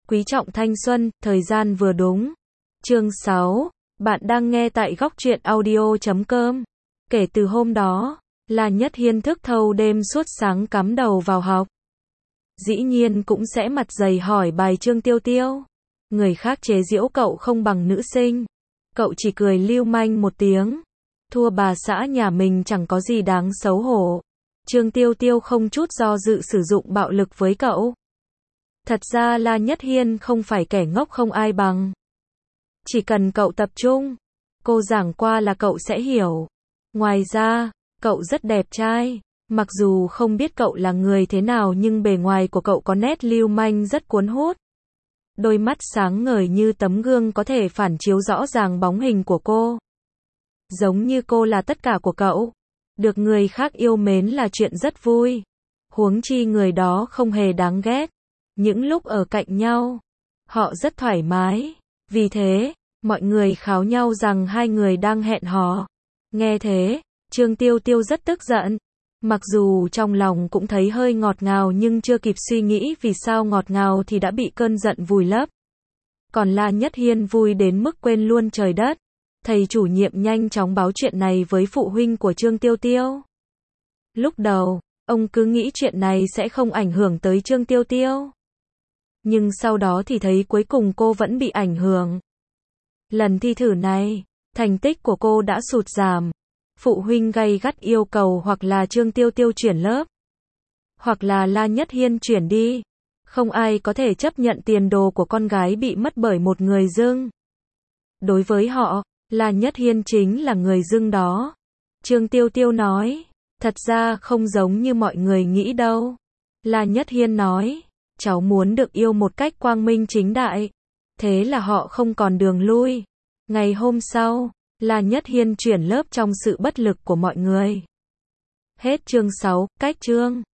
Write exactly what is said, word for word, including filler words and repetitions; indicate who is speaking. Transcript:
Speaker 1: Quý trọng thanh xuân, thời gian vừa đúng. Chương sáu. Bạn đang nghe tại góc truyện audio chấm com. Kể từ hôm đó, La Nhất Hiên thức thâu đêm suốt sáng cắm đầu vào học. Dĩ nhiên cũng sẽ mặt dày hỏi bài Trương Tiêu Tiêu. Người khác chế giễu cậu không bằng nữ sinh. Cậu chỉ cười lưu manh một tiếng. Thua bà xã nhà mình chẳng có gì đáng xấu hổ. Trương Tiêu Tiêu không chút do dự sử dụng bạo lực với cậu. Thật ra La Nhất Hiên không phải kẻ ngốc không ai bằng. Chỉ cần cậu tập trung, cô giảng qua là cậu sẽ hiểu. Ngoài ra, cậu rất đẹp trai. Mặc dù không biết cậu là người thế nào nhưng bề ngoài của cậu có nét lưu manh rất cuốn hút. Đôi mắt sáng ngời như tấm gương có thể phản chiếu rõ ràng bóng hình của cô. Giống như cô là tất cả của cậu. Được người khác yêu mến là chuyện rất vui. Huống chi người đó không hề đáng ghét. Những lúc ở cạnh nhau, họ rất thoải mái. Vì thế, mọi người kháo nhau rằng hai người đang hẹn hò. Nghe thế, Trương Tiêu Tiêu rất tức giận. Mặc dù trong lòng cũng thấy hơi ngọt ngào nhưng chưa kịp suy nghĩ vì sao ngọt ngào thì đã bị cơn giận vùi lấp. Còn La Nhất Hiên vui đến mức quên luôn trời đất. Thầy chủ nhiệm nhanh chóng báo chuyện này với phụ huynh của Trương Tiêu Tiêu. Lúc đầu, ông cứ nghĩ chuyện này sẽ không ảnh hưởng tới Trương Tiêu Tiêu. Nhưng sau đó thì thấy cuối cùng cô vẫn bị ảnh hưởng. Lần thi thử này, thành tích của cô đã sụt giảm. Phụ huynh gay gắt yêu cầu hoặc là Trương Tiêu Tiêu chuyển lớp, hoặc là La Nhất Hiên chuyển đi. Không ai có thể chấp nhận tiền đồ của con gái bị mất bởi một người dưng. Đối với họ, La Nhất Hiên chính là người dưng đó. Trương Tiêu Tiêu nói, thật ra không giống như mọi người nghĩ đâu. La Nhất Hiên nói, cháu muốn được yêu một cách quang minh chính đại. Thế là họ không còn đường lui. Ngày hôm sau, La Nhất Hiên chuyển lớp trong sự bất lực của mọi người. Hết chương sáu, cách chương.